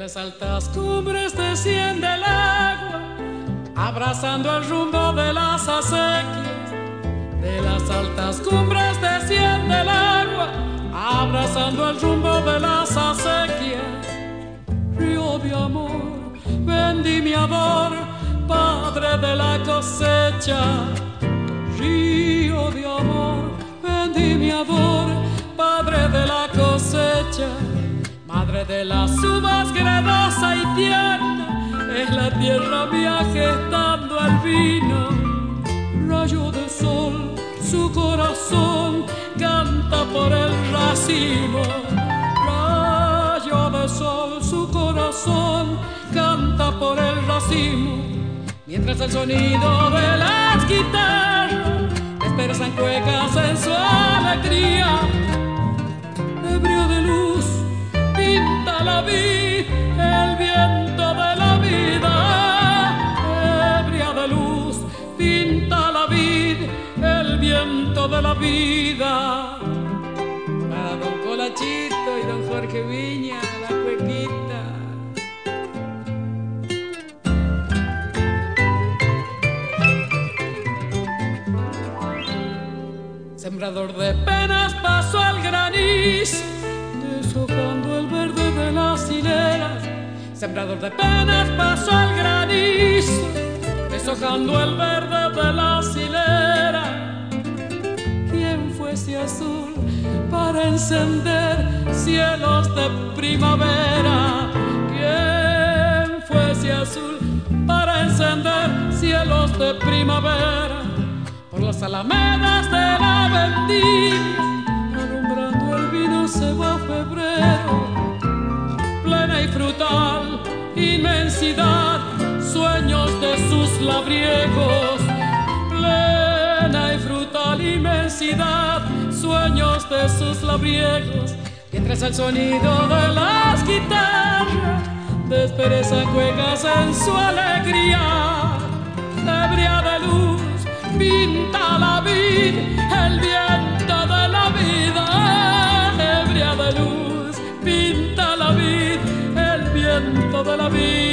Mientras altas cumbres desciende el agua, abrazando el rumbo de las acequias. De las altas cumbres desciende el agua, abrazando el rumbo de las acequias. Río de amor, vendimiador, padre de la cosecha. Río de amor, vendimiador, padre de la cosecha. Madre de las uvas, gredosa y tierna, es la tierra mía gestando el vino. Rayo de sol, su corazón canta por el racimo. Rayo de sol, su corazón canta por el racimo. Mientras el sonido de las guitarras dispersan cuecas en su alegría. Ebrio de luz pinta la vid, el viento de la vida. Ebria de luz pinta la vid, el viento de la vida. Para don Colachito y don Jorge Viña, la cuequita. Sembrador de penas pasó al granizo, deshojando el verde de las hileras. Sembrador de penas pasó al granizo, deshojando el verde de las hileras. ¿Quién fuese azul para encender cielos de primavera? ¿Quién fuese azul para encender cielos de primavera? Por las alamedas de la vendimia, alumbrando el vino se va febrero. Plena y frutal inmensidad, sueños de sus labriegos. Plena y frutal inmensidad, sueños de sus labriegos. Mientras el sonido de las guitarras despereza cuecas en su alegría. Ebria de luz pinta la vid, el viento de la vida. Ebria de luz pinta la vid, el viento de la vida.